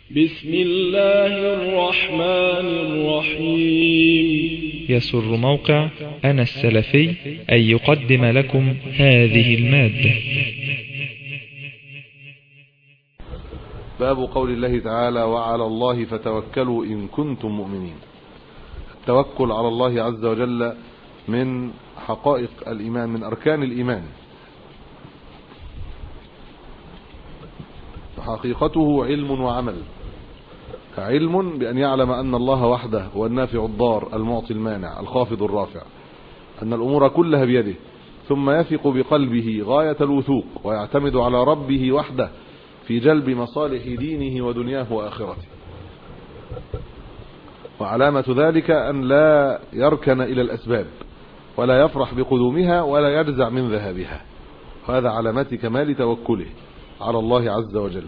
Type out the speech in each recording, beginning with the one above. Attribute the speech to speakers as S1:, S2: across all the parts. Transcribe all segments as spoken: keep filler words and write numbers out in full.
S1: بسم الله الرحمن الرحيم.
S2: يسر موقع أنا السلفي أن يقدم لكم هذه المادة.
S3: باب قول الله تعالى: وعلى الله فتوكلوا إن كنتم مؤمنين. التوكل على الله عز وجل من حقائق الإيمان، من أركان الإيمان، حقيقته علم وعمل. علم بأن يعلم أن الله وحده هو النافع الضار المعطي المانع الخافض الرافع، أن الأمور كلها بيده، ثم يثق بقلبه غاية الوثوق ويعتمد على ربه وحده في جلب مصالح دينه ودنياه وآخرته. وعلامة ذلك أن لا يركن إلى الأسباب ولا يفرح بقدومها ولا يجزع من ذهابها. هذا علامات كمال توكله على الله عز وجل.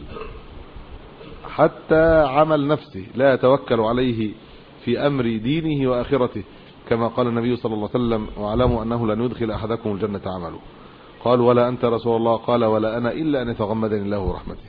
S3: حتى عمل نفسه لا يتوكل عليه في أمر دينه وآخرته، كما قال النبي صلى الله عليه وسلم: واعلموا أنه لن يدخل أحدكم الجنة عمله. قال: ولا أنت رسول الله؟ قال: ولا أنا إلا أن يتغمدني الله رحمته.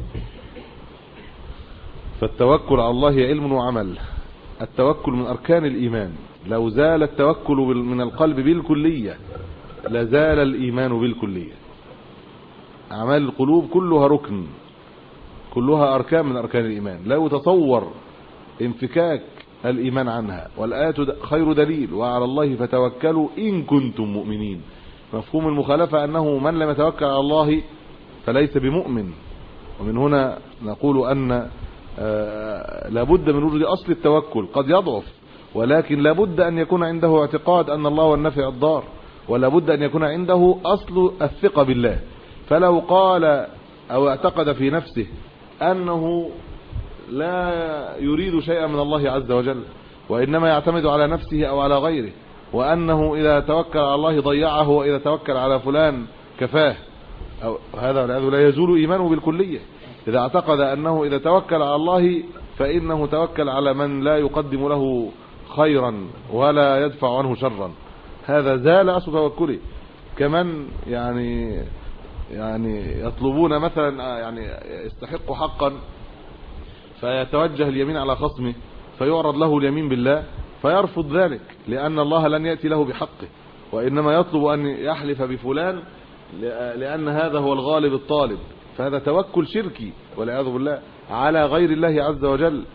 S3: فالتوكل على الله علم وعمل. التوكل من أركان الإيمان. لو زال التوكل من القلب بالكلية لزال الإيمان بالكلية. أعمال القلوب كلها ركن، كلها أركان من أركان الإيمان. لا يتصور انفكاك الإيمان عنها، والآيات خير دليل: وعلى الله فتوكلوا إن كنتم مؤمنين. مفهوم المخالفة أنه من لم يتوكل على الله فليس بمؤمن. ومن هنا نقول أن لابد من وجود أصل التوكل. قد يضعف، ولكن لابد أن يكون عنده اعتقاد أن الله هو النافع الضار، ولابد أن يكون عنده أصل الثقة بالله. فلو قال أو اعتقد في نفسه أنه لا يريد شيئا من الله عز وجل، وإنما يعتمد على نفسه أو على غيره، وأنه إذا توكل على الله ضيعه، وإذا توكل على فلان كفاه، أو هذا لا يزول إيمانه بالكلية. إذا اعتقد أنه إذا توكل على الله فإنه توكل على من لا يقدم له خيرا ولا يدفع عنه شرا، هذا زال أصل توكله. كمن يعني يعني يطلبون مثلا، يعني يستحق حقا فيتوجه اليمين على خصمه فيعرض له اليمين بالله فيرفض ذلك، لأن الله لن يأتي له بحقه، وإنما يطلب أن يحلف بفلان لأن هذا هو الغالب الطالب. فهذا توكل شركي والعياذ بالله على غير الله عز وجل،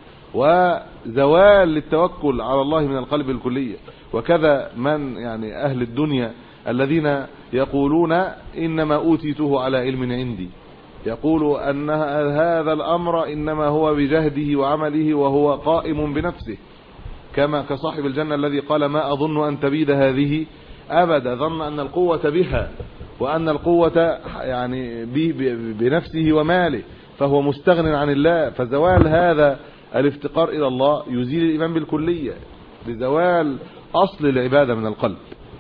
S3: وزوال للتوكل على الله من القلب الكلية. وكذا من يعني أهل الدنيا الذين يقولون إنما أوتيته على علم عندي، يقول أن هذا الأمر إنما هو بجهده وعمله وهو قائم بنفسه، كما كصاحب الجنة الذي قال: ما أظن أن تبيد هذه أبدا. ظن أن القوة بها، وأن القوة يعني بنفسه وماله، فهو مستغن عن الله. فزوال هذا الافتقار إلى الله يزيل الإيمان بالكلية لزوال أصل العبادة من القلب.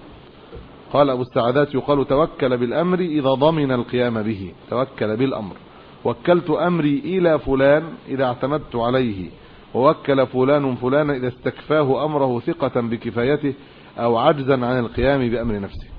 S3: قال أبو السعادات: يقال توكل بالأمر إذا ضمن القيام به. توكل بالأمر. وكلت أمري إلى فلان إذا اعتمدت عليه، ووكل فلان فلانا إذا استكفاه أمره ثقة بكفايته أو عجزا عن القيام بأمر نفسه.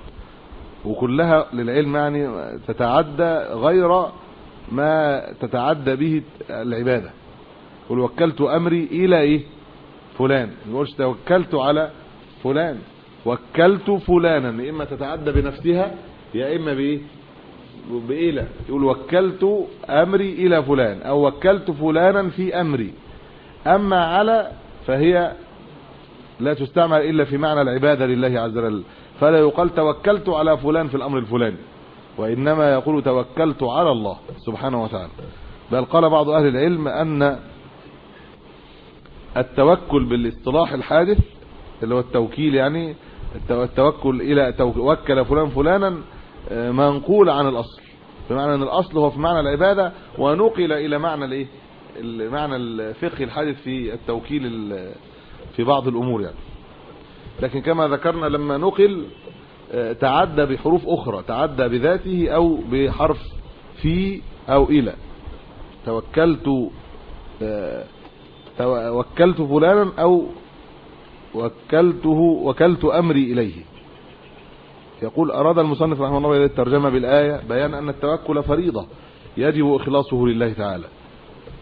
S3: وكلها للعلم يعني تتعدى غير ما تتعدى به العبادة. قل وكلت أمري إلى إيه؟ فلان. ما يقولش توكلت على فلان، وكلت فلانا، يا إما تتعدى بنفسها يا إما بإيه؟ بإله. يقول وكلت أمري إلى فلان، أو وكلت فلانا في أمري. أما على فهي لا تستعمل إلا في معنى العبادة لله عز وجل، فلا يقال توكلت على فلان في الأمر الفلاني، وإنما يقول توكلت على الله سبحانه وتعالى. بل قال بعض أهل العلم أن التوكل بالاصطلاح الحادث اللي هو التوكيل، يعني التوكل إلى توكل فلان فلانا، منقول عن الأصل، بمعنى أن الأصل هو في معنى العبادة، ونقل إلى معنى الإيه؟ المعنى الفقهي الحادث في التوكيل في بعض الأمور يعني. لكن كما ذكرنا لما نقل تعدى بحروف أخرى، تعدى بذاته أو بحرف في أو إلى. توكلت وكلت فلانا أو وكلته وكلت أمري إليه. يقول: أراد المصنف رحمه الله الترجمة بالآية بيان أن التوكل فريضة يجب إخلاصه لله تعالى،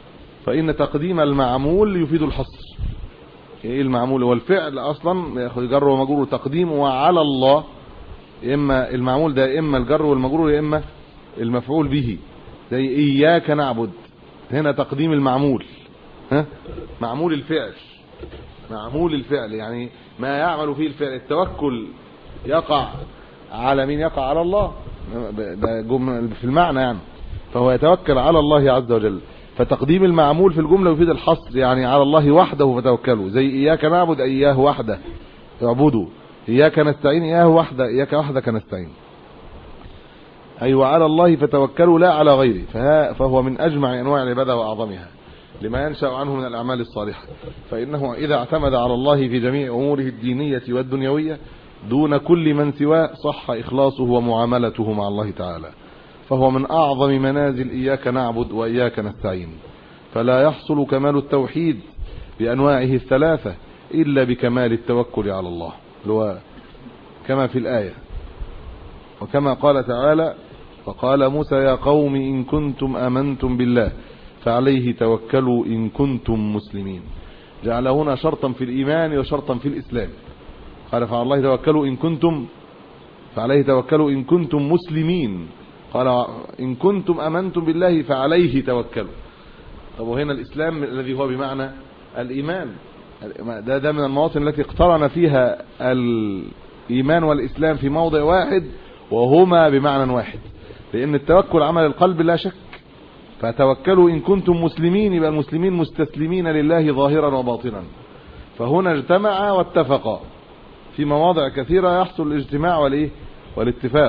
S3: فإن تقديم المعمول يفيد الحصر. ايه المعمول؟ هو الفعل اصلا ياخذ جر ومجرور، تقديمه على الله، اما المعمول ده اما الجر والمجرور يا اما المفعول به، زي اياك نعبد، هنا تقديم المعمول، ها معمول الفعل، معمول الفعل يعني ما يعمل فيه الفعل. التوكل يقع على مين؟ يقع على الله، ده جمله في المعنى يعني، فهو يتوكل على الله عز وجل. فتقديم المعمول في الجمله يفيد الحصر، يعني على الله وحده فتوكلوا، زي اياك نعبد اياه وحده اعبدوا، اياك نستعين اياه وحده اياك وحدك نستعين، اي أيوة وعلى الله فتوكلوا لا على غيره. فهو من اجمع انواع العباده واعظمها لما ينشأ عنه من الاعمال الصالحه، فانه اذا اعتمد على الله في جميع اموره الدينيه والدنيويه دون كل من سواه صح اخلاصه ومعاملته مع الله تعالى، فهو من أعظم منازل إياك نعبد وإياك نستعين. فلا يحصل كمال التوحيد بأنواعه الثلاثة إلا بكمال التوكل على الله، كما في الآية، وكما قال تعالى: فقال موسى يا قوم إن كنتم آمنتم بالله فعليه توكلوا إن كنتم مسلمين. جعل هنا شرطا في الإيمان وشرطا في الإسلام، قال فعلى الله توكلوا إن كنتم فعليه توكلوا إن كنتم مسلمين، قال إن كنتم أمنتم بالله فعليه توكلوا. طب وهنا الإسلام الذي هو بمعنى الإيمان، ده, ده من المواطن التي اقترن فيها الإيمان والإسلام في موضع واحد وهما بمعنى واحد، لأن التوكل عمل القلب لا شك. فتوكلوا إن كنتم مسلمين، يبقى المسلمين مستسلمين لله ظاهرا وباطنا، فهنا اجتمعا واتفقا. في مواضع كثيرة يحصل الاجتماع والإيه والاتفاق.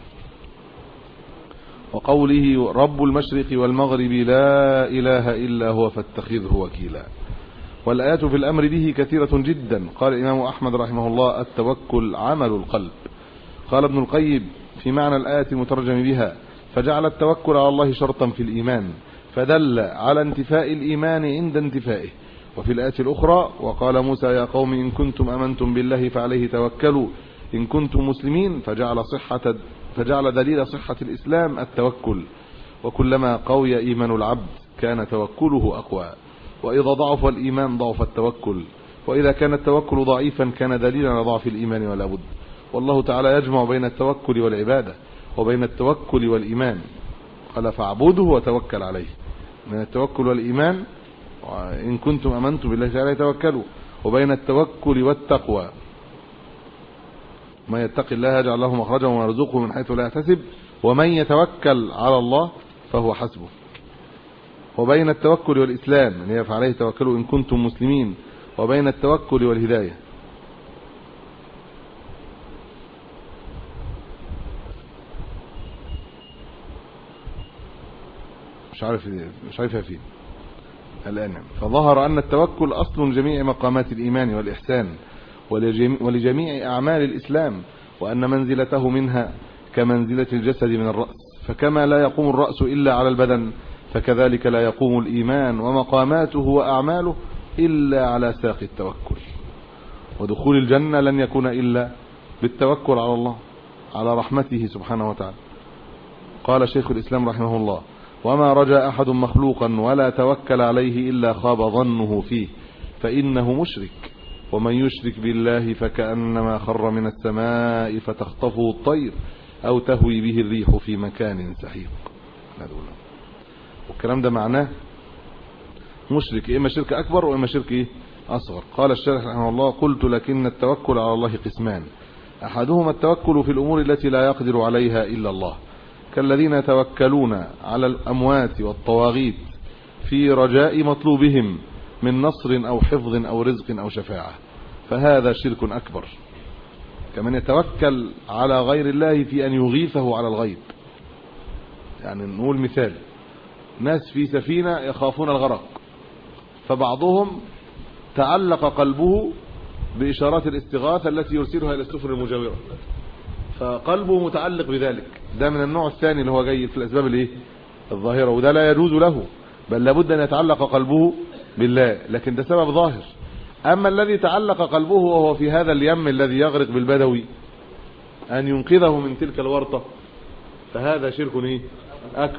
S3: وقوله رب المشرق والمغرب لا إله إلا هو فاتخذه وكيلا. والآيات في الأمر به كثيرة جدا. قال الإمام أحمد رحمه الله: التوكل عمل القلب. قال ابن القيم في معنى الآية المترجم بها: فجعل التوكل على الله شرطا في الإيمان، فدل على انتفاء الإيمان عند انتفائه. وفي الآية الأخرى: وقال موسى يا قوم إن كنتم أمنتم بالله فعليه توكلوا إن كنتم مسلمين، فجعل صحة فجعل دليل صحة الإسلام التوكل. وكلما قوي إيمان العبد كان توكله أقوى، وإذا ضعف الإيمان ضعف التوكل، وإذا كان التوكل ضعيفا كان دليلا على ضعف الإيمان ولا بد. والله تعالى يجمع بين التوكل والعبادة وبين التوكل والإيمان، قال فاعبده وتوكل عليه. من التوكل والإيمان إن كنتم أمنتم بالله تعالى توكلوا، وبين التوكل والتقوى من يتق الله يجعل له مخرجا ويرزقه من حيث لا يحتسب ومن يتوكل على الله فهو حسبه. وبين التوكل والإسلام ان هي فعليه توكلوا إن كنتم مسلمين، وبين التوكل والهداية. مش عارف مش عارفها فين الآن. فظهر أن التوكل أصل جميع مقامات الإيمان والإحسان ولجميع أعمال الإسلام، وأن منزلته منها كمنزلة الجسد من الرأس، فكما لا يقوم الرأس إلا على البدن فكذلك لا يقوم الإيمان ومقاماته وأعماله إلا على ساق التوكل. ودخول الجنة لن يكون إلا بالتوكل على الله على رحمته سبحانه وتعالى. قال شيخ الإسلام رحمه الله: وما رجا أحد مخلوقا ولا توكل عليه إلا خاب ظنه فيه فإنه مشرك، ومن يشرك بالله فكأنما خر من السماء فتخطفه الطير أو تهوي به الريح في مكان سحيق. والكلام ده معناه مشرك، إما شرك أكبر وإما شرك إيه أصغر. قال الشارح رحمه الله: قلت لكن التوكل على الله قسمان: أحدهما التوكل في الأمور التي لا يقدر عليها إلا الله، كالذين يتوكلون على الأموات والطواغيت في رجاء مطلوبهم من نصر أو حفظ أو رزق أو شفاعة، فهذا شرك أكبر. كمن يتوكل على غير الله في أن يغيثه على الغيب. يعني نقول مثال: ناس في سفينة يخافون الغرق، فبعضهم تعلق قلبه بإشارات الاستغاثة التي يرسلها إلى السفن المجاورة، فقلبه متعلق بذلك. ده من النوع الثاني اللي هو جاي في الأسباب الايه الظاهرة، وده لا يجوز له، بل لابد أن يتعلق قلبه بالله، لكن ده سبب ظاهر. أما الذي تعلق قلبه وهو في هذا اليم الذي يغرق بالبدوي أن ينقذه من تلك الورطة، فهذا شرك ايه أكبر.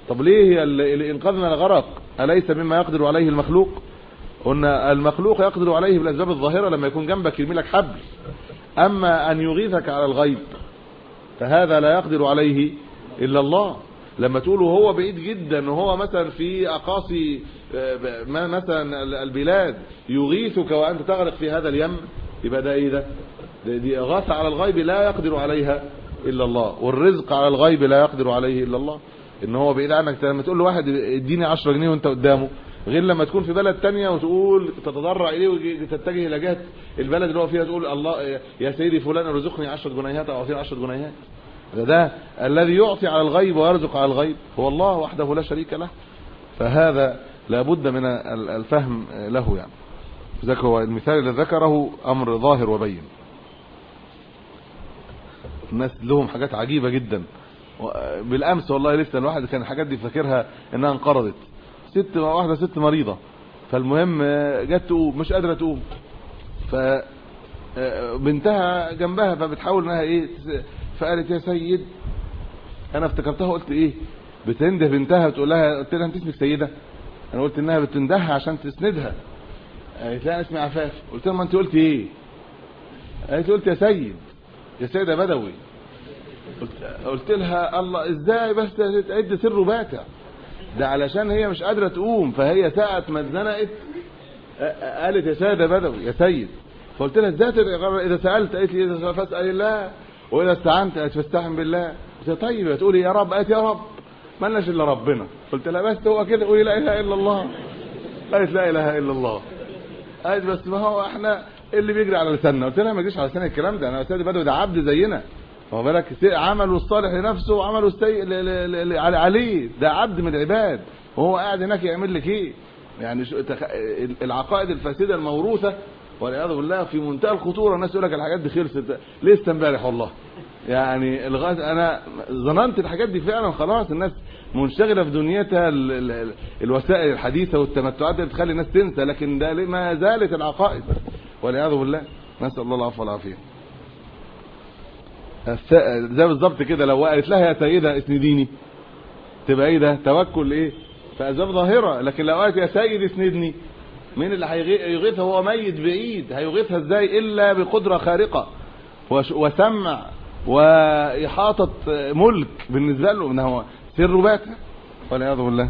S3: طب ليه اللي انقذنا الغرق أليس مما يقدر عليه المخلوق؟ قلنا المخلوق يقدر عليه بالأسباب الظاهرة لما يكون جنبك يرمي لك حبل، أما أن يغيثك على الغيب فهذا لا يقدر عليه إلا الله. لما تقولوا هو بعيد جدا وهو مثلا في أقاصي مثلا البلاد يغيثك وأنت تغرق في هذا اليم، يبقى ده إيه ده؟ دي إغاثة على الغيب لا يقدر عليها إلا الله، والرزق على الغيب لا يقدر عليه إلا الله. إن هو بعيد عنك، لما تقول له واحد اديني عشرة جنيه وأنت قدامه، غير لما تكون في بلد تانية وتقول تتضرع إليه وتتجه إلى جهة البلد اللي هو فيها تقول الله يا سيدي فلان ارزقني عشرة جنيهات أو أعطيني عشرة جنيهات. ده, ده الذي يعطي على الغيب ويرزق على الغيب هو الله وحده لا شريك له. فهذا لابد من الفهم له يعني. ذاك هو المثال اللي ذكره أمر ظاهر وبين. الناس لهم حاجات عجيبة جدا. بالأمس والله لسه الواحد كان الحاجات دي فاكرها إنها انقرضت. ست واحدة ست مريضة، فالمهم جت تقوم مش قادرة تقوم، فبنتها جنبها فبتحاول انها ايه، فقالت يا سيد، انا افتكرتها قلت ايه بتنده بنتها بتقول لها، قلت لها انت اسمك سيدة؟ انا قلت انها بتندهها عشان تسندها. قالت لها اسمي عفاف. قلت لها ما انت قلت ايه؟ قالت قلت يا سيد، يا سيدة بدوي. قلت, قلت لها الله ازاي بس تعد سر باتع، ده علشان هي مش قادرة تقوم، فهي ساعة ما اتزنقت قالت يا سيدة بدوي يا سيد. فقلت لها ازاي اذا سألت؟ قالت لي اذا فاسأل الله واذا استعنت قالت فاستعن بالله. قلت لها طيب هتقولي يا رب؟ قالت يا رب مالناش الا ربنا. قلت لها بس هو كده، قولي لا اله الا الله. قالت لا اله الا الله. قالت بس ما هو احنا اللي بيجري على لساننا. قلت لها ما يجيش على لسان الكلام ده، انا سيدة بدوي ده عبد زينا، هو بالك عمله الصالح لنفسه وعمله السيء عليه، ده عبد من العباد وهو قاعد هناك يعمل لك ايه يعني؟ العقائد الفاسده الموروثه والعياذ بالله في منتهى الخطوره. الناس يقول لك الحاجات دي خلصت لسه امبارح والله يعني، لغايه انا ظننت الحاجات دي فعلا خلاص الناس منشغله في دنيتها، الوسائل الحديثه والتمتعات اللي بتخلي الناس تنسى، لكن ده ما زالت العقائد والعياذ بالله، نسال الله العفو والعافيه. زي بالظبط كده لو قالت لها يا سيدة اسنديني، تبقى ايه ده؟ توكل ايه؟ فاسباب ظاهره. لكن لو قالت يا سيد اسندني، مين اللي هيغيثها؟ هو ميت بعيد، هيغيثها ازاي الا بقدره خارقه وسمع واحاطه ملك بالنسبه له، ان هو سر باتع والعياذ بالله.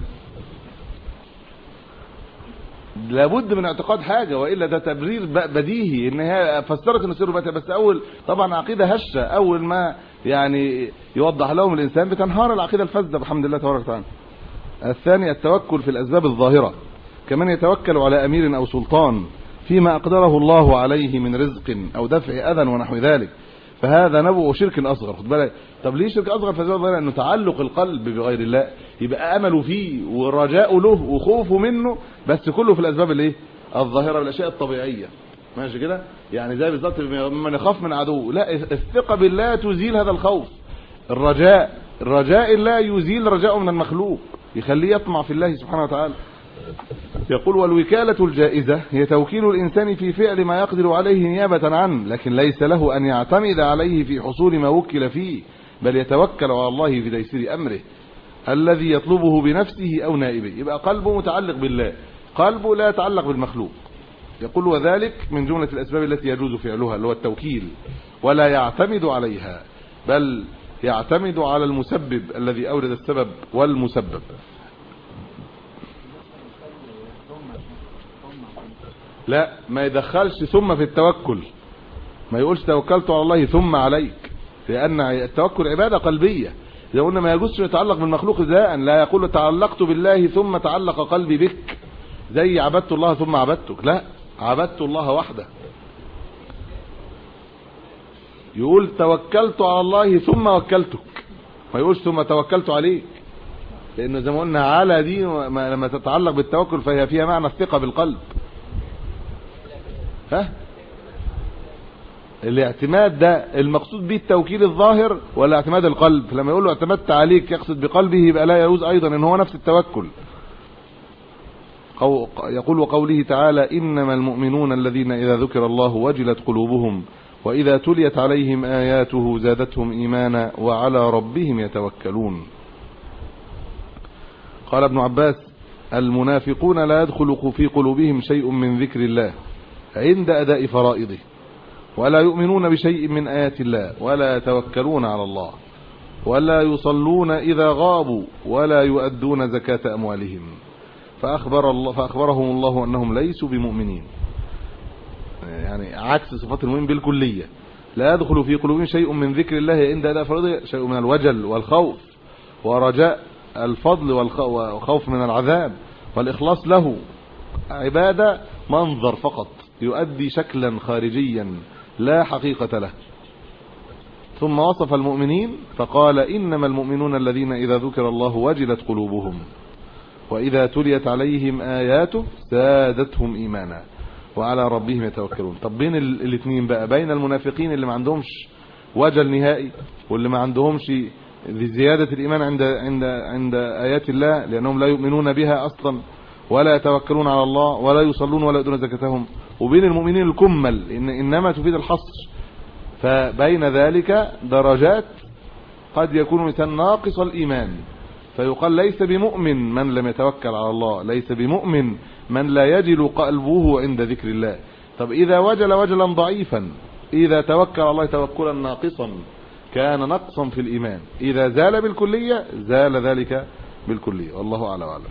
S3: لابد من اعتقاد حاجه، والا ده تبرير بديهي ان هي فسرت ان سر باتع. بس اول طبعا عقيده هشه، اول ما يعني يوضح لهم الانسان بتنهار العقيده الفاسده بحمد الله تبارك وتعالى. الثاني التوكل في الاسباب الظاهره، كمان يتوكل على امير او سلطان فيما اقدره الله عليه من رزق او دفع اذى ونحو ذلك، فهذا نبوء شرك اصغر. خد بالك، طب ليه شرك اصغر؟ فزي انه تعلق القلب بغير الله، يبقى امله فيه ورجاءه له وخوفه منه، بس كله في الاسباب الايه الظاهره بالاشياء الطبيعيه، ماشي كده؟ يعني زي بالظبط من يخاف من عدو، لا الثقه بالله تزيل هذا الخوف. الرجاء الرجاء الله يزيل رجاءه من المخلوق، يخليه يطمع في الله سبحانه وتعالى. يقول والوكالة الجائزة هي توكيل الإنسان في فعل ما يقدر عليه نيابة عنه، لكن ليس له أن يعتمد عليه في حصول ما وكل فيه، بل يتوكل على الله في تيسير أمره الذي يطلبه بنفسه أو نائبه. يبقى قلبه متعلق بالله، قلبه لا يتعلق بالمخلوق. يقول وذلك من جملة الأسباب التي يجوز فعلها اللي هو التوكيل، ولا يعتمد عليها بل يعتمد على المسبب الذي أورد السبب والمسبب. لا ما يدخلش ثم في التوكل، ما يقولش توكلت على الله ثم عليك، لأن التوكل عبادة قلبية. إذا قلنا ما يجوزش يتعلق بالمخلوق ذا، لا يقول تعلقت بالله ثم تعلق قلبي بك، زي عبدت الله ثم عبدتك، لا عبدت الله وحده. يقول توكلت على الله ثم وكلتك، ما يقولش ثم توكلت عليك، لأنه زي ما قلنا على دي لما تتعلق بالتوكل فهي فيها معنى الثقة بالقلب. ها الاعتماد ده المقصود به التوكيل الظاهر ولا اعتماد القلب؟ لما يقول له اعتمدت عليك يقصد بقلبه، يبقى لا يجوز ايضا ان هو نفس التوكل. يقول وقوله تعالى انما المؤمنون الذين اذا ذكر الله وجلت قلوبهم واذا تليت عليهم اياته زادتهم ايمانا وعلى ربهم يتوكلون. قال ابن عباس المنافقون لا يدخل في قلوبهم شيء من ذكر الله عند أداء فرائضه ولا يؤمنون بشيء من آيات الله ولا يتوكلون على الله ولا يصلون إذا غابوا ولا يؤدون زكاة أموالهم فأخبر الله فأخبرهم الله أنهم ليسوا بمؤمنين، يعني عكس صفات المؤمن بالكلية. لا يدخل في قلوبهم شيء من ذكر الله عند أداء فرائضه، شيء من الوجل والخوف ورجاء الفضل والخوف من العذاب والإخلاص له، عبادة منظر فقط يؤدي شكلا خارجيا لا حقيقة له. ثم وصف المؤمنين فقال إنما المؤمنون الذين إذا ذكر الله وجلت قلوبهم وإذا تليت عليهم آياته زادتهم إيمانا وعلى ربهم يتوكلون. طب بين الاثنين بقى، بين المنافقين اللي ما عندهمش وجل نهائي واللي ما عندهمش زيادة الإيمان عند عند عند آيات الله لأنهم لا يؤمنون بها أصلا ولا يتوكلون على الله ولا يصلون ولا يؤدون زكاتهم، وبين المؤمنين الكمل إن إنما تفيد الحصر. فبين ذلك درجات، قد يكون مثلا ناقص الإيمان فيقال ليس بمؤمن من لم يتوكل على الله، ليس بمؤمن من لا يجل قلبه عند ذكر الله. طب إذا وجل وجلا ضعيفا، إذا توكل على الله توكلا ناقصا كان نقصا في الإيمان، إذا زال بالكلية زال ذلك بالكلية، والله أعلم وأعلم.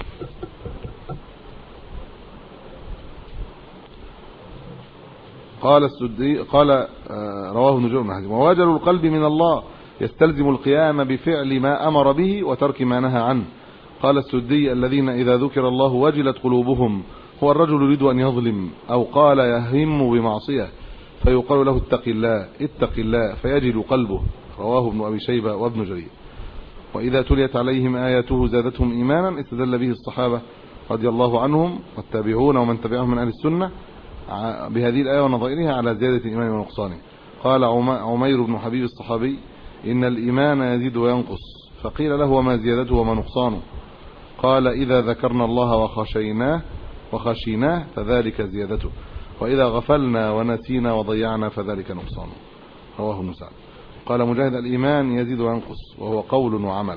S3: قال السدي قال رواه ابن جرير ووجل القلب من الله يستلزم القيام بفعل ما أمر به وترك ما نهى عنه. قال السدي الذين إذا ذكر الله وجلت قلوبهم هو الرجل يريد أن يظلم أو قال يهم بمعصية فيقال له اتق الله اتق الله فيجل قلبه. رواه ابن أبي شيبة وابن جرير. وإذا تليت عليهم آياته زادتهم إيمانا استدل به الصحابة رضي الله عنهم والتابعون ومن تبعهم من أهل السنة بهذه الآية ونظائرها على زيادة الإيمان ونقصانه. قال عمير بن حبيب الصحابي إن الإيمان يزيد وينقص، فقيل له وما زيادته وما نقصانه؟ قال إذا ذكرنا الله وخشيناه وخشيناه فذلك زيادته، وإذا غفلنا ونسينا وضيعنا فذلك نقصانه. رواه ابن سعد. قال مجاهد الإيمان يزيد وينقص وهو قول وعمل.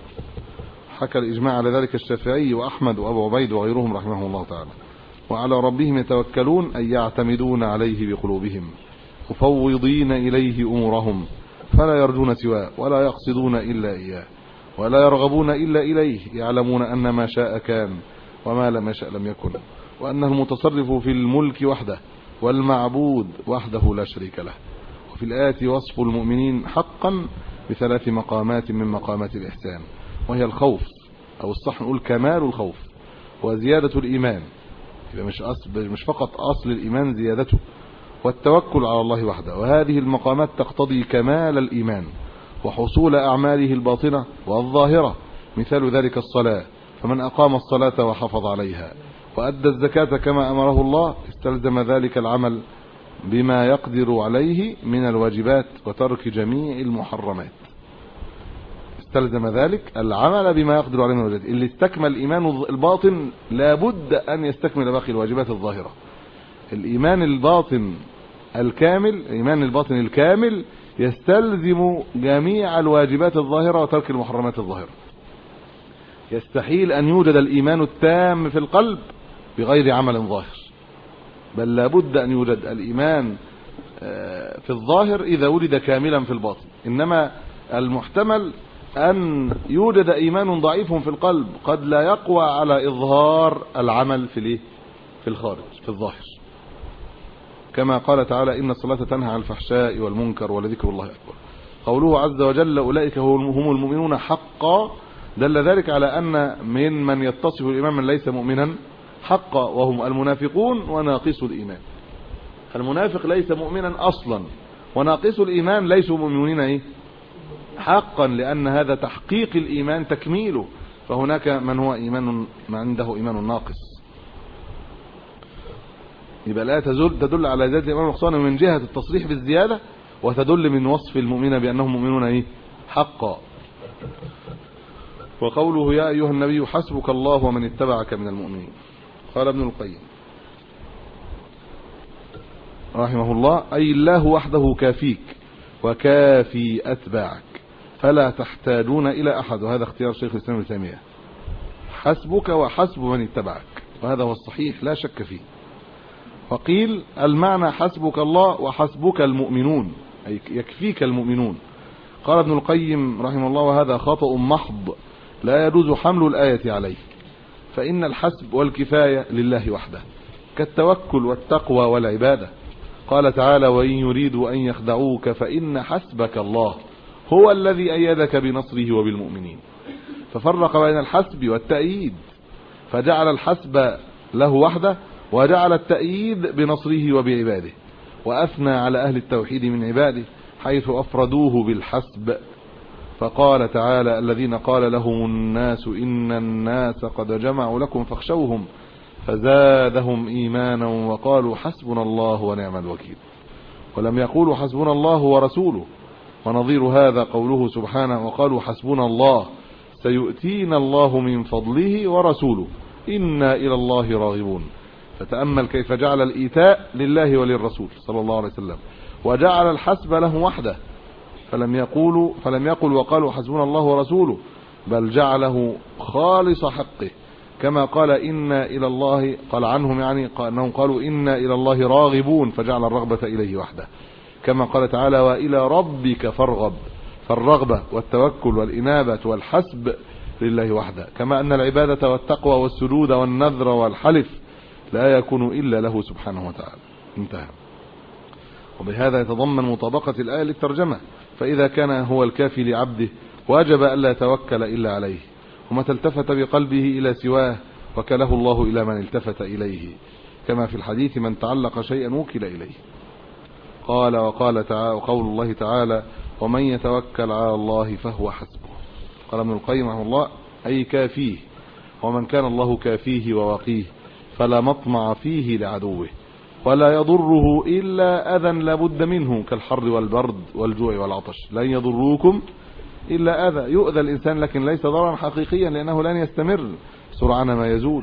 S3: حكى الإجماع على ذلك الشافعي وأحمد وأبو عبيد وغيرهم رحمه الله تعالى. وعلى ربهم يتوكلون أي يعتمدون عليه بقلوبهم مفوضين إليه أمورهم فلا يرجون سواه ولا يقصدون إلا إياه ولا يرغبون إلا إليه، يعلمون أن ما شاء كان وما لم يشاء لم يكن، وأنه المتصرف في الملك وحده والمعبود وحده لا شريك له. وفي الآية وصف المؤمنين حقا بثلاث مقامات من مقامات الإحسان، وهي الخوف أو الصح نقول كمال الخوف وزيادة الإيمان، مش أصل مش فقط أصل الإيمان زيادته، والتوكل على الله وحده. وهذه المقامات تقتضي كمال الإيمان وحصول أعماله الباطنة والظاهرة، مثال ذلك الصلاة، فمن أقام الصلاة وحفظ عليها وأدى الزكاة كما أمره الله استلزم ذلك العمل بما يقدر عليه من الواجبات وترك جميع المحرمات. استلزم ذلك العمل بما يقدر عليه من الواجبات. اللي استكمل الإيمان الباطن لابد أن يستكمل باقي الواجبات الظاهرة. الإيمان الباطن الكامل، الإيمان الباطن الكامل يستلزم جميع الواجبات الظاهرة وترك المحرمات الظاهرة. يستحيل أن يوجد الإيمان التام في القلب بغير عمل ظاهر، بل لابد أن يوجد الإيمان في الظاهر إذا ولد كاملا في الباطن. إنما المحتمل أن يوجد إيمان ضعيف في القلب قد لا يقوى على إظهار العمل في في الخارج في الظاهر، كما قال تعالى إن الصلاة تنهى عن الفحشاء والمنكر ولذكر الله أكبر. قوله عز وجل أولئك هم المؤمنون حقا دل ذلك على أن من من يتصف الإيمان من ليس مؤمنا حقا، وهم المنافقون وناقص الإيمان. المنافق ليس مؤمنا أصلا، وناقص الإيمان ليسوا مؤمنين إيه؟ حقا، لأن هذا تحقيق الإيمان تكميله، فهناك من هو إيمان ما عنده إيمان ناقص. يبقى لا تزول تدل على زيادة الإيمان والنقصان من جهة التصريح بالزيادة، وتدل من وصف المؤمنين بأنهم مؤمنون إيه؟ حقا. وقوله يا أيها النبي حسبك الله ومن اتبعك من المؤمنين. قال ابن القيم رحمه الله أي الله وحده كافيك وكافي أتباعك فلا تحتاجون إلى أحد. وهذا اختيار شيخ الإسلام ابن تيمية. حسبك وحسب من اتبعك، وهذا هو الصحيح لا شك فيه. وقيل المعنى حسبك الله وحسبك المؤمنون، أي يكفيك المؤمنون. قال ابن القيم رحمه الله وهذا خطأ محض لا يجوز حمل الآية عليه، فإن الحسب والكفاية لله وحده كالتوكل والتقوى والعبادة. قال تعالى وإن يريدوا أن يخدعوك فإن حسبك الله هو الذي أيدك بنصره وبالمؤمنين. ففرق بين الحسب والتأييد، فجعل الحسب له وحده وجعل التأييد بنصره وبعباده، وأثنى على أهل التوحيد من عباده حيث أفردوه بالحسب. فقال تعالى الذين قال لهم الناس إن الناس قد جمعوا لكم فاخشوهم فزادهم إيمانا وقالوا حسبنا الله ونعم الوكيل، ولم يقولوا حسبنا الله ورسوله. ونظير هذا قوله سبحانه وقالوا حسبنا الله سيؤتينا الله من فضله ورسوله إنا إلى الله راغبون. فتأمل كيف جعل الإيتاء لله وللرسول صلى الله عليه وسلم، وجعل الحسب له وحده، فلم يقولوا فلم يقل وقالوا حسبنا الله ورسوله، بل جعله خالص حقه، كما قال إنا إلى الله، قال عنهم يعني أنهم قالوا إنا إلى الله راغبون، فجعل الرغبة إليه وحده، كما قال تعالى وإلى ربك فارغب، فالرغبة والتوكل والإنابة والحسب لله وحده، كما أن العبادة والتقوى والسجود والنذر والحلف لا يكون إلا له سبحانه وتعالى. انتهى. وبهذا يتضمن مطابقة الآية للترجمة، فإذا كان هو الكافي لعبده واجب ألا يتوكل إلا عليه، ومتى التفت بقلبه إلى سواه وكله الله إلى من التفت إليه، كما في الحديث من تعلق شيئا وكل إليه. قال وقال تعالى وقول الله تعالى ومن يتوكل على الله فهو حسبه. قال ابن القيم رحمه الله أي كافيه، ومن كان الله كافيه ووقيه فلا مطمع فيه لعدوه، ولا يضره إلا أذى لابد منه كالحر والبرد والجوع والعطش. لن يضروكم إلا أذى، يؤذى الإنسان لكن ليس ضررا حقيقيا لأنه لن يستمر سرعان ما يزول.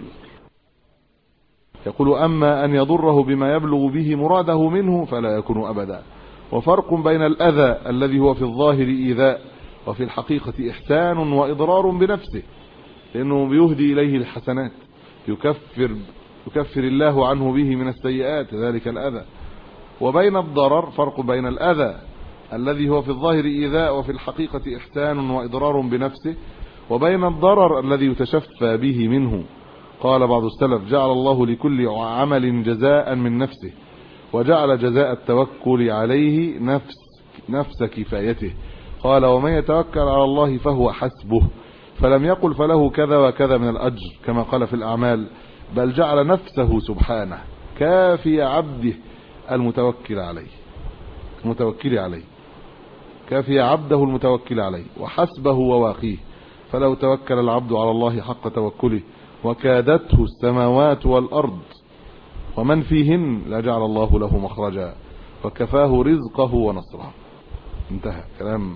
S3: يقول أما أن يضره بما يبلغ به مراده منه فلا يكون أبدا. وفرق بين الأذى الذي هو في الظاهر إيذاء وفي الحقيقة إحسان وإضرار بنفسه، لأنه بيهدي إليه الحسنات، يكفر يكفر الله عنه به من السيئات، ذلك الأذى. وبين الضرر فرق بين الأذى الذي هو في الظاهر إيذاء وفي الحقيقة إحسان وإضرار بنفسه، وبين الضرر الذي يتشفى به منه. قال بعض السلف جعل الله لكل عمل جزاء من نفسه، وجعل جزاء التوكل عليه نفس نفس كفايته. قال ومن يتوكل على الله فهو حسبه، فلم يقل فله كذا وكذا من الأجر كما قال في الأعمال، بل جعل نفسه سبحانه كافي عبده المتوكل عليه المتوكل عليه كافي عبده المتوكل عليه وحسبه وواقيه. فلو توكل العبد على الله حق توكله وكادته السماوات والأرض ومن فيهن لجعل الله له مخرجا وكفاه رزقه ونصره. انتهى. كلام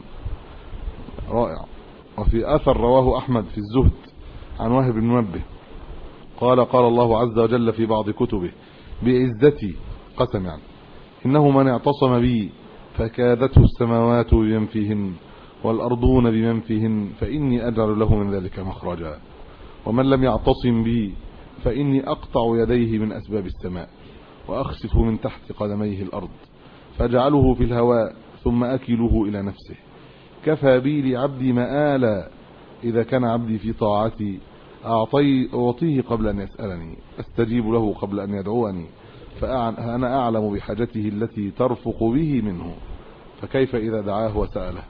S3: رائع. وفي أثر رواه أحمد في الزهد عن واهب بن منبه قال قال الله عز وجل في بعض كتبه بعزتي قسم يعني إنه من اعتصم بي فكادته السماوات بمن فيهن والأرضون بمن فيهن فإني أجعل له من ذلك مخرجا، ومن لم يعتصم بي فإني أقطع يديه من أسباب السماء وأخسف من تحت قدميه الأرض فاجعله في الهواء ثم أكله إلى نفسه. كفى بي لعبدي مآلا إذا كان عبدي في طاعتي أعطي أعطيه قبل أن يسألني، أستجيب له قبل أن يدعوني، فأنا أعلم بحاجته التي ترفق به منه، فكيف إذا دعاه وسأله.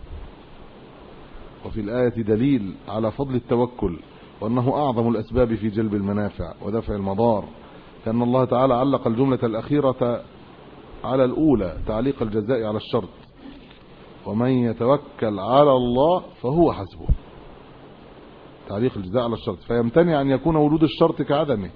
S3: وفي الآية دليل على فضل التوكل وأنه أعظم الأسباب في جلب المنافع ودفع المضار، لأن الله تعالى علق الجملة الأخيرة على الأولى تعليق الجزاء على الشرط، ومن يتوكل على الله فهو حسبه، تعليق الجزاء على الشرط، فيمتنع أن يكون وجود الشرط كعدمه.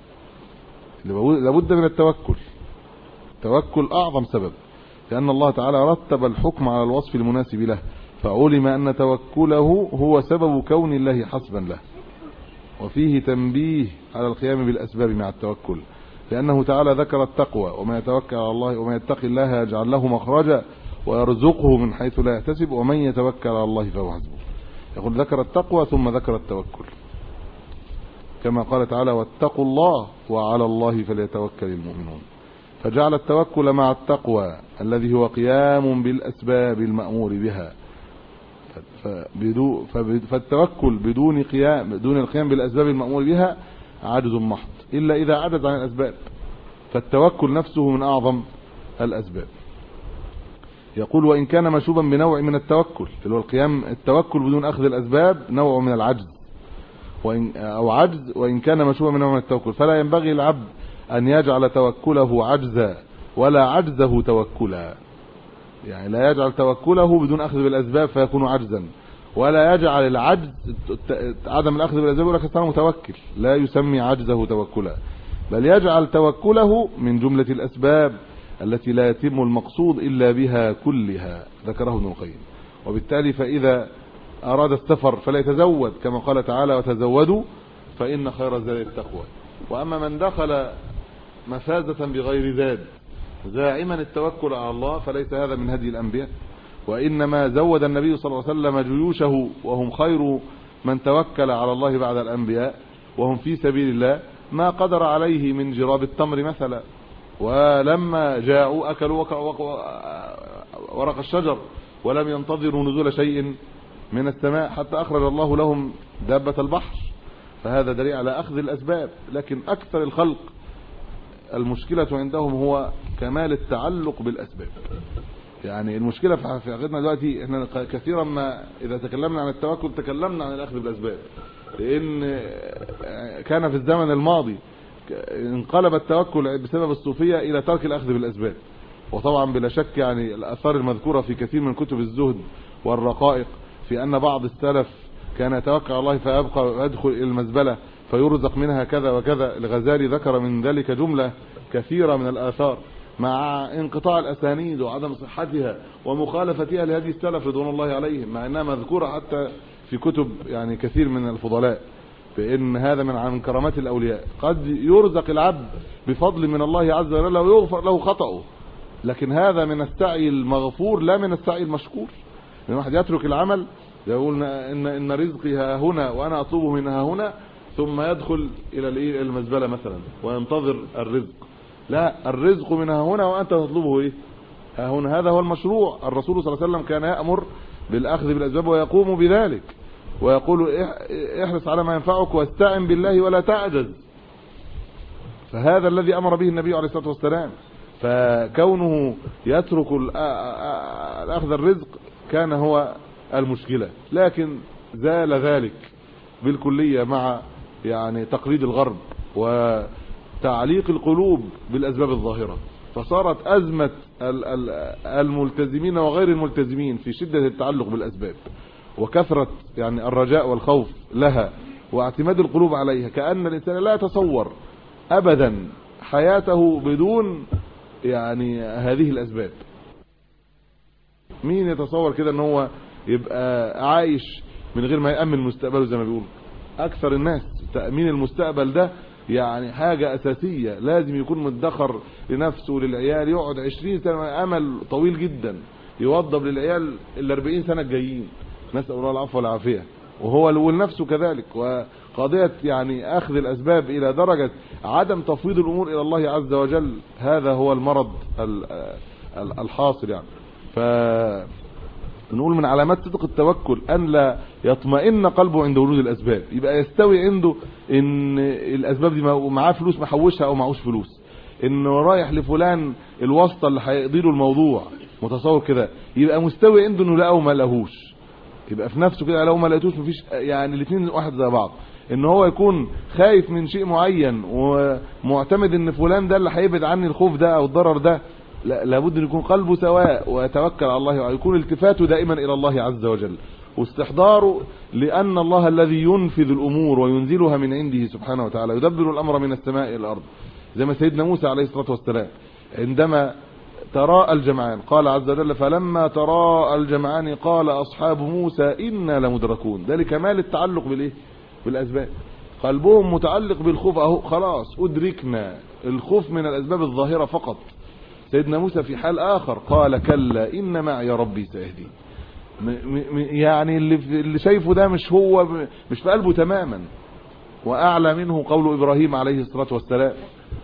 S3: لابد من التوكل، التوكل أعظم سبب، لأن الله تعالى رتب الحكم على الوصف المناسب له، فعلم أن توكله هو سبب كون الله حسبا له. وفيه تنبيه على القيام بالأسباب مع التوكل، لأنه تعالى ذكر التقوى وما يتوكل على الله وما يتقي الله يجعل له مخرجا ويرزقه من حيث لا يحتسب ومن يتوكل على الله فهو حسبه. يقول ذكر التقوى ثم ذكر التوكل. كما قال تعالى واتقوا الله وعلى الله فليتوكل المؤمنون. فجعل التوكل مع التقوى الذي هو قيام بالأسباب المأمور بها، فالتوكل بدون قيام بدون القيام بالأسباب المأمور بها عجز محض، إلا إذا عجز عن الأسباب، فالتوكل نفسه من أعظم الأسباب. يقول وإن كان مشوبا بنوع من التوكل، اللي هو القيام التوكل بدون أخذ الأسباب نوع من العجز وإن أو عجز، وإن كان مشوبا بنوع من التوكل فلا ينبغي العبد أن يجعل توكله عجزا ولا عجزه توكلا، يعني لا يجعل توكله بدون أخذ بالأسباب فيكون عجزا، ولا يجعل العجز عدم الأخذ بالأسباب يقول لك أنا متوكل، لا يسمي عجزه توكلا، بل يجعل توكله من جملة الأسباب التي لا يتم المقصود إلا بها كلها، ذكره ابن القيم. وبالتالي فإذا أراد السفر فلا يتزود، كما قال تعالى وتزودوا فإن خير الزاد التقوى. وأما من دخل مفازة بغير زاد زاعما التوكل على الله فليس هذا من هدي الأنبياء، وإنما زود النبي صلى الله عليه وسلم جيوشه وهم خير من توكل على الله بعد الأنبياء، وهم في سبيل الله ما قدر عليه من جراب التمر مثلا، ولما جاءوا أكلوا ورق الشجر ولم ينتظروا نزول شيء من السماء حتى أخرج الله لهم دابة البحر، فهذا دليل على أخذ الأسباب. لكن أكثر الخلق المشكلة عندهم هو كمال التعلق بالأسباب. يعني المشكلة في عقيدتنا دلوقتي احنا كثيرا ما إذا تكلمنا عن التوكل تكلمنا عن الأخذ بالأسباب، لأن كان في الزمن الماضي انقلب التوكل بسبب الصوفية إلى ترك الأخذ بالأسباب. وطبعا بلا شك يعني الآثار المذكورة في كثير من كتب الزهد والرقائق في أن بعض السلف كان يتوكل على الله فيبقى ويدخل إلى المزبلة فيرزق منها كذا وكذا. الغزالي ذكر من ذلك جملة كثيرة من الآثار مع انقطاع الأسانيد وعدم صحتها ومخالفتها لهذه السلف رضوان الله عليهم، مع أنها مذكورة حتى في كتب يعني كثير من الفضلاء، بأن هذا من عن كرامات الأولياء. قد يرزق العبد بفضل من الله عز وجل ويغفر له خطأه، لكن هذا من السعي المغفور لا من السعي المشكور. لأن واحد يترك العمل يقول إن إن رزقي ها هنا وأنا أطلبه من ها هنا، ثم يدخل إلى المزبلة مثلا وينتظر الرزق. لا، الرزق من ها هنا وأنت تطلبه إيه؟ ها هنا. هذا هو المشروع. الرسول صلى الله عليه وسلم كان يأمر بالأخذ بالأسباب ويقوم بذلك، ويقول احرص على ما ينفعك واستعن بالله ولا تعجز. فهذا الذي أمر به النبي عليه الصلاة والسلام. فكونه يترك الأخذ الرزق كان هو المشكلة، لكن زال ذلك بالكلية مع يعني تقليد الغرب وتعليق القلوب بالأسباب الظاهرة، فصارت أزمة الملتزمين وغير الملتزمين في شدة التعلق بالأسباب وكثرة يعني الرجاء والخوف لها واعتماد القلوب عليها، كأن الإنسان لا يتصور أبدا حياته بدون يعني هذه الأسباب. مين يتصور كده ان هو يبقى عايش من غير ما يأمن مستقبله زي ما بيقولوا؟ أكثر الناس. تأمين المستقبل ده يعني حاجة أساسية، لازم يكون مدخر لنفسه وللعيال، يقعد عشرين سنة، أمل طويل جدا يوضب للعيال الأربعين سنة الجايين، نسأل الله العفو والعافية. وهو لنفسه كذلك. وقضية يعني أخذ الأسباب إلى درجة عدم تفويض الأمور إلى الله عز وجل، هذا هو المرض الحاصل يعني. فنقول من علامات صدق التوكل أن لا يطمئن قلبه عند وجود الأسباب، يبقى يستوي عنده إن الأسباب دي معاه فلوس محوشها أو معهوش فلوس، إنه رايح لفلان الواسطة اللي هيقضي له الموضوع، متصور كده، يبقى مستوي عنده إنه لا أو ما لهوش، يبقى في نفسه كده لو ما لقيتوش مفيش، يعني الاثنين واحد زي بعض. ان هو يكون خايف من شيء معين ومعتمد ان فلان ده اللي هيبعد عني الخوف ده او الضرر ده، لا، لابد ان يكون قلبه سواء ويتوكل على الله، ويكون التفاته دائما الى الله عز وجل واستحضاره لان الله الذي ينفذ الامور وينزلها من عنده سبحانه وتعالى، يدبر الامر من السماء الى الارض. زي ما سيدنا موسى عليه الصلاه والسلام عندما تراءى الجمعان قال عز وجل فلما تراءى الجمعان قال أصحاب موسى إنا لمدركون. ذلك كمال التعلق بالإيه؟ بالأسباب. قلبهم متعلق بالخوف، أهو خلاص أدركنا. الخوف من الأسباب الظاهرة فقط. سيدنا موسى في حال آخر قال كلا إن معي ربي سيهدين. يعني اللي اللي شايفه ده مش هو، مش في قلبه تماما. وأعلى منه قول إبراهيم عليه الصلاة والسلام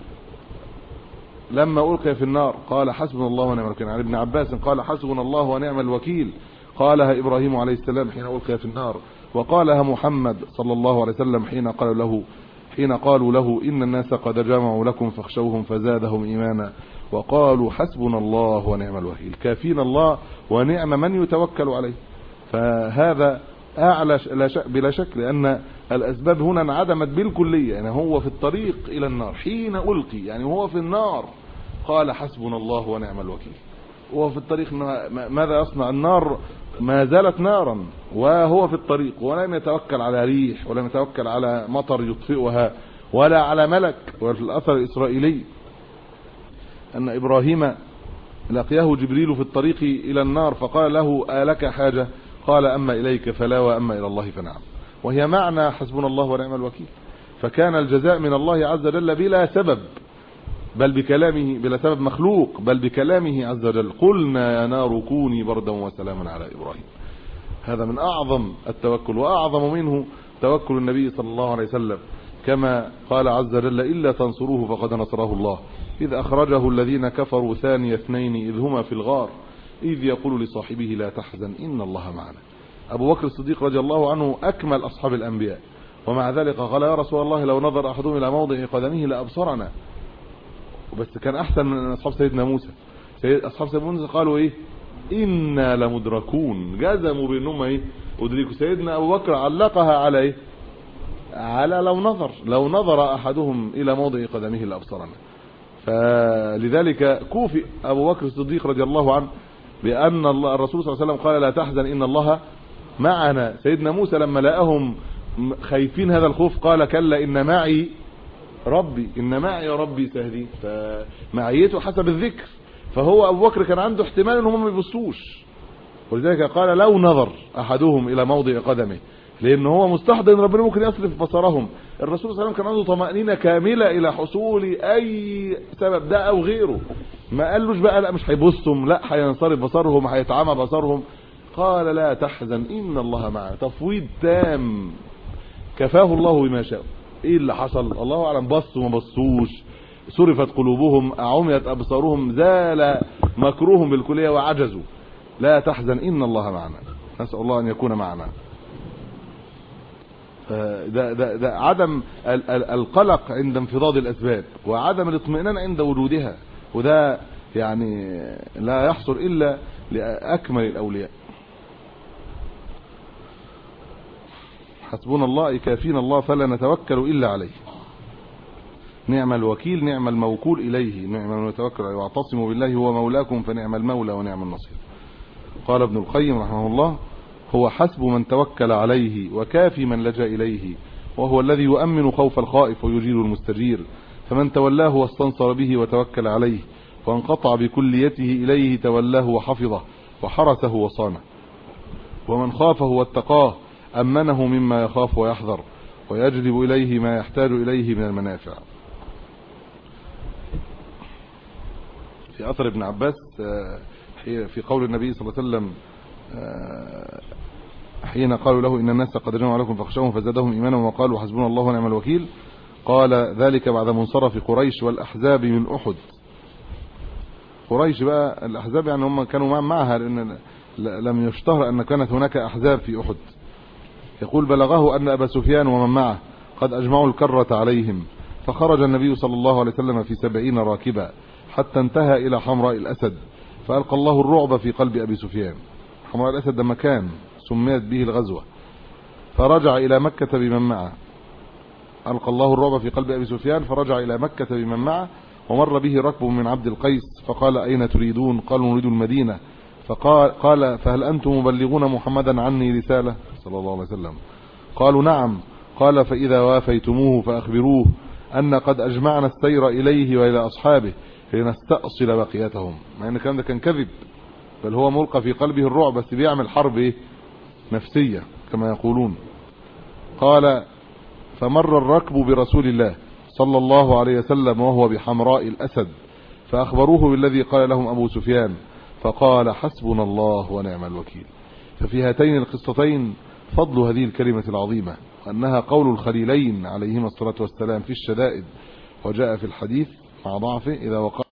S3: لما ألقي في النار قال حسبنا الله ونعم الوكيل. عن ابن عباس قال حسبنا الله ونعم الوكيل قالها إبراهيم عليه السلام حين ألقي في النار، وقالها محمد صلى الله عليه وسلم حين قال له حين قالوا له إن الناس قد جمعوا لكم فاخشوهم فزادهم إيمانا وقالوا حسبنا الله ونعم الوكيل. كافينا الله ونعم من يتوكل عليه. فهذا أعلى بلا شك، لأن الأسباب هنا انعدمت بالكلية. يعني هو في الطريق إلى النار حين ألقي، يعني هو في النار قال حسبنا الله ونعم الوكيل. وهو في الطريق ماذا يصنع؟ النار ما زالت نارا وهو في الطريق، ولم يتوكل على ريح ولم يتوكل على مطر يطفئها ولا على ملك. وفي الأثر الإسرائيلي أن إبراهيم لقيه جبريل في الطريق إلى النار فقال له آلك حاجة؟ قال أما إليك فلا وأما إلى الله فنعم. وهي معنى حسبنا الله ونعم الوكيل. فكان الجزاء من الله عز وجل بلا سبب، بل بكلامه، بلا سبب مخلوق، بل بكلامه عز وجل قلنا يا نار كوني بردا وسلاما على إبراهيم. هذا من أعظم التوكل، وأعظم منه توكل النبي صلى الله عليه وسلم، كما قال عز وجل إلا تنصروه فقد نصره الله إذ أخرجه الذين كفروا ثاني اثنين إذ هما في الغار إذ يقول لصاحبه لا تحزن إن الله معنا. أبو بكر الصديق رضي الله عنه أكمل أصحاب الأنبياء، ومع ذلك قال يا رسول الله لو نظر أحدهم إلى موضع قدمه لأبصرنا. بس كان أحسن من أصحاب سيدنا موسى. أصحاب سيدنا موسى قالوا إيه؟ إنا لمدركون، جزموا بأنهم إيه؟ أدركوا. سيدنا أبو بكر علقها على إيه؟ على لو نظر لو نظر أحدهم إلى موضع قدمه لأبصرنا. فلذلك كوفي أبو بكر الصديق رضي الله عنه بأن الله الرسول صلى الله عليه وسلم قال لا تحزن إن الله معنا. سيدنا موسى لما لقاهم خايفين هذا الخوف قال كلا إن معي ربي إن معي ربي سهدي. فمعيته حسب الذكر. فهو أبو بكر كان عنده احتمال أنهم ما يبصوش، ولذلك قال لو نظر أحدهم إلى موضع قدمه، لأن هو مستحضر أن ربنا ممكن يصرف بصرهم. الرسول صلى الله عليه وسلم كان عنده طمأنينة كاملة إلى حصول أي سبب ده أو غيره. ما قالوش بقى لا مش هيبصهم، لا هينصرف بصرهم، هيتعامى بصرهم. قال لا تحزن إن الله معنا. تفويض تام كفاه الله بما شاء. ايه اللي حصل الله اعلم، بصوا ما بصوش، صرفت قلوبهم، عميت ابصارهم، زال مكروهم بالكلية وعجزوا. لا تحزن إن الله معنا. نسأل الله أن يكون معنا. ده, ده, ده عدم القلق عند انفضاض الأسباب، وعدم الاطمئنان عند وجودها، وده يعني لا يحصل إلا لأكمل الأولياء. حسبنا الله كافينا الله فلا نتوكل إلا عليه. نعم الوكيل نعم الموكول إليه، نعم من يتوكل عليه. واعتصموا بالله هو مولاكم فنعم المولى ونعم النصير. قال ابن القيم رحمه الله هو حسب من توكل عليه وكافي من لجأ إليه، وهو الذي يؤمن خوف الخائف ويجير المستجير. فمن تولاه واستنصر به وتوكل عليه وانقطع بكليته إليه تولاه وحفظه وحرسه وصانه. ومن خافه واتقاه أمنه مما يخاف ويحذر ويجلب إليه ما يحتاج إليه من المنافع. في أثر ابن عباس في قول النبي صلى الله عليه وسلم حين قالوا له إن الناس قد جمعوا لكم فاخشوهم فزادهم إيمانا وقالوا حسبنا الله ونعم الوكيل، قال ذلك بعد منصرف قريش والأحزاب من أحد. قريش بقى الأحزاب يعني هم كانوا معها، لأن لم يشتهر أن كانت هناك أحزاب في أحد. يقول بلغه أن أبا سفيان ومن معه قد أجمعوا الكرة عليهم، فخرج النبي صلى الله عليه وسلم في سبعين راكبا حتى انتهى إلى حمراء الأسد، فألقى الله الرعب في قلب أبي سفيان. حمراء الأسد ده مكان سميت به الغزوة. فرجع إلى مكة بمن معه، ألقى الله الرعب في قلب أبي سفيان فرجع إلى مكة بمن معه، ومر به ركب من عبد القيس فقال أين تريدون؟ قالوا نريد المدينة. فقال قال فهل أنتم مبلغون محمدا عني رسالة صلى الله عليه وسلم؟ قالوا نعم. قال فإذا وافيتموه فأخبروه أن قد أجمعنا السير إليه وإلى أصحابه لنستأصل بقيتهم. مع أن الكلام ده كان كذب، بل هو ملقى في قلبه الرعب، بس بيعمل حرب إيه؟ نفسية كما يقولون. قال فمر الركب برسول الله صلى الله عليه وسلم وهو بحمراء الأسد، فأخبروه بالذي قال لهم أبو سفيان، فقال حسبنا الله ونعم الوكيل. ففي هاتين القصتين فضل هذه الكلمة العظيمة، وأنها قول الخليلين عليهما الصلاة والسلام في الشدائد، وجاء في الحديث مع ضعفه إذا وقع